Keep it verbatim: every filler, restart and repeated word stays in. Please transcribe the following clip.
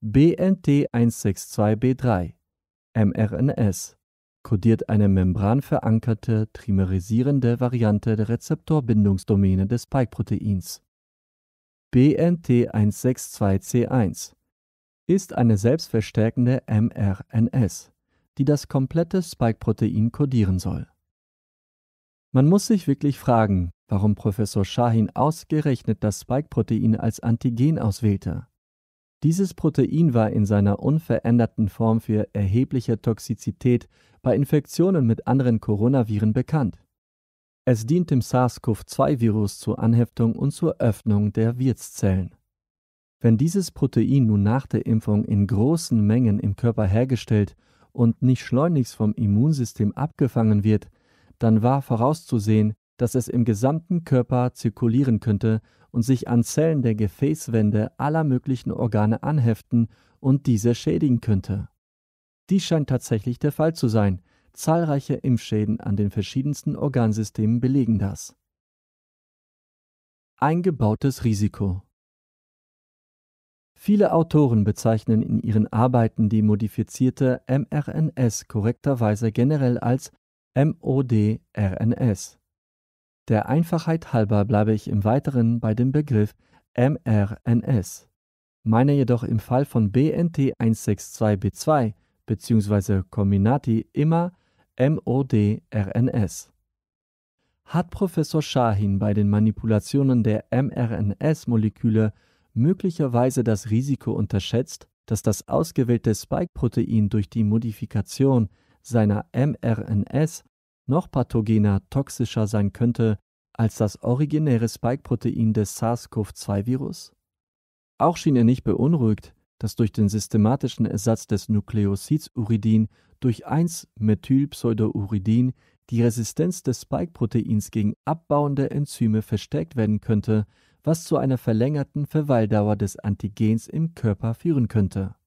B N T eins sechs zwei B drei, mRNS, kodiert eine membranverankerte, trimerisierende Variante der Rezeptorbindungsdomäne des Spike-Proteins. B N T eins sechs zwei C eins ist eine selbstverstärkende mRNS, die das komplette Spike-Protein kodieren soll. Man muss sich wirklich fragen, warum Professor Shahin ausgerechnet das Spike-Protein als Antigen auswählte. Dieses Protein war in seiner unveränderten Form für erhebliche Toxizität bei Infektionen mit anderen Coronaviren bekannt. Es dient dem SARS-CoV zwei Virus zur Anheftung und zur Öffnung der Wirtszellen. Wenn dieses Protein nun nach der Impfung in großen Mengen im Körper hergestellt und nicht schleunigst vom Immunsystem abgefangen wird, dann war vorauszusehen, dass es im gesamten Körper zirkulieren könnte und sich an Zellen der Gefäßwände aller möglichen Organe anheften und diese schädigen könnte. Dies scheint tatsächlich der Fall zu sein. Zahlreiche Impfschäden an den verschiedensten Organsystemen belegen das. Eingebautes Risiko. Viele Autoren bezeichnen in ihren Arbeiten die modifizierte mRNS korrekterweise generell als mOD-RNS. Der Einfachheit halber bleibe ich im Weiteren bei dem Begriff mRNS, meine jedoch im Fall von B N T eins sechs zwei B zwei bzw. Comirnaty immer mOD-RNS. Hat Professor Shahin bei den Manipulationen der mRNS-Moleküle möglicherweise das Risiko unterschätzt, dass das ausgewählte Spike-Protein durch die Modifikation seiner mRNS noch pathogener, toxischer sein könnte als das originäre Spike-Protein des SARS-CoV zwei Virus? Auch schien er nicht beunruhigt, dass durch den systematischen Ersatz des Nukleosids-Uridin durch eins Methylpseudouridin die Resistenz des Spike-Proteins gegen abbauende Enzyme verstärkt werden könnte, was zu einer verlängerten Verweildauer des Antigens im Körper führen könnte.